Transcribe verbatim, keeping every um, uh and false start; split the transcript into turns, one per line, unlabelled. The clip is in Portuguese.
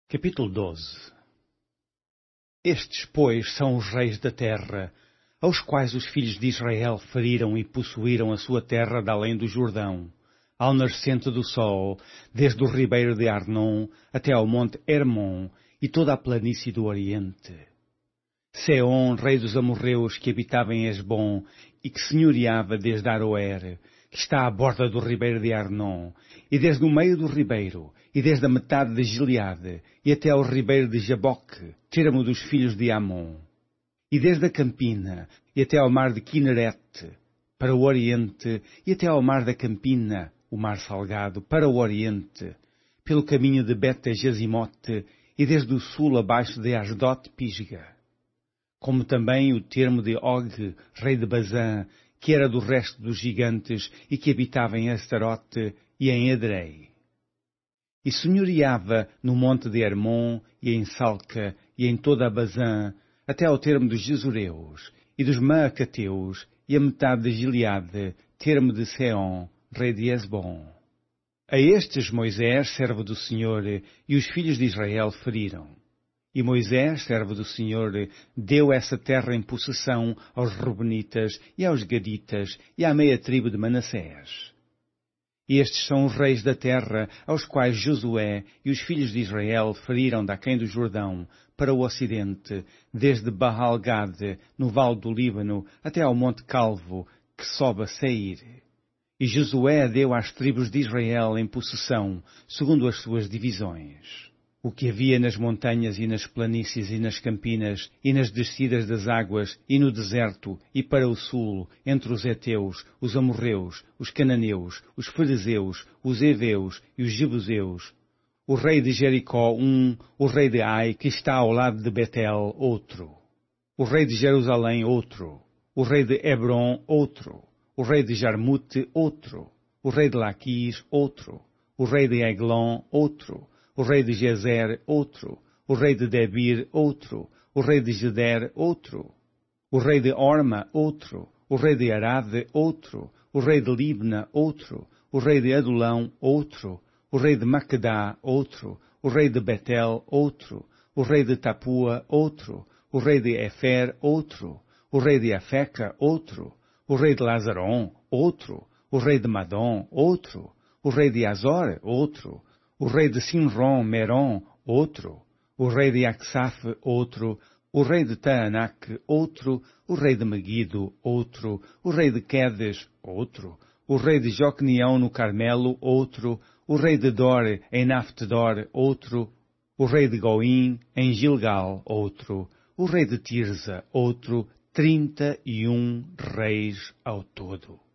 Capítulo doze. Estes, pois, são os reis da terra, aos quais os filhos de Israel feriram e possuíram a sua terra de além do Jordão, ao nascente do sol, desde o ribeiro de Arnon até ao monte Hermon e toda a planície do Oriente. Seom, rei dos amorreus, que habitava em Esbom e que senhoreava desde Aroer, que está à borda do ribeiro de Arnon, e desde o meio do ribeiro, e desde a metade de Gileade, e até ao ribeiro de Jaboque, termo dos filhos de Amon, e desde a Campina, e até ao mar de Quinerete, para o Oriente, e até ao mar da Campina, o mar salgado, para o Oriente, pelo caminho de Bete-Jazimote, e desde o sul abaixo de Asdote-Pisga, como também o termo de Og, rei de Bazã, que era do resto dos gigantes e que habitava em Astarote e em Edrei. E senhoreava no monte de Hermon e em Salca e em toda a Bazã, até ao termo dos Gesureus e dos Maacateus e a metade de Gileade, termo de Seom, rei de Esbom. A estes Moisés, servo do Senhor, e os filhos de Israel feriram. E Moisés, servo do Senhor, deu essa terra em possessão aos Rubenitas e aos Gaditas e à meia tribo de Manassés. E estes são os reis da terra, aos quais Josué e os filhos de Israel feriram daquém do Jordão, para o ocidente, desde Baal-Gade, no vale do Líbano, até ao monte Calvo, que sobe a Seir. E Josué deu às tribos de Israel em possessão, segundo as suas divisões, o que havia nas montanhas e nas planícies e nas campinas, e nas descidas das águas, e no deserto, e para o sul, entre os heteus, os amorreus, os cananeus, os fariseus, os heveus e os jebuseus. O rei de Jericó, um, o rei de Ai, que está ao lado de Betel, outro. O rei de Jerusalém, outro. O rei de Hebron, outro. O rei de Jarmute, outro. O rei de Laquis, outro. O rei de Eglon, outro. O rei de Gezer, outro. O rei de Debir, outro. O rei de Geder, outro. O rei de Orma, outro. O rei de Arade, outro. O rei de Libna, outro. O rei de Adulão, outro. O rei de Maquedá, outro. O rei de Betel, outro. O rei de Tapua, outro. O rei de Efer, outro. O rei de Afeca, outro. O rei de Lazaron, outro. O rei de Madom, outro. O rei de Azor, outro. O rei de Sinron, Meron, outro. O rei de Aksaf, outro. O rei de Taanac, outro. O rei de Megido, outro. O rei de Quedes, outro. O rei de Jocneão no Carmelo, outro. O rei de Dor em Naftedor, outro. O rei de Goim em Gilgal, outro. O rei de Tirza, outro. Trinta e um reis ao todo.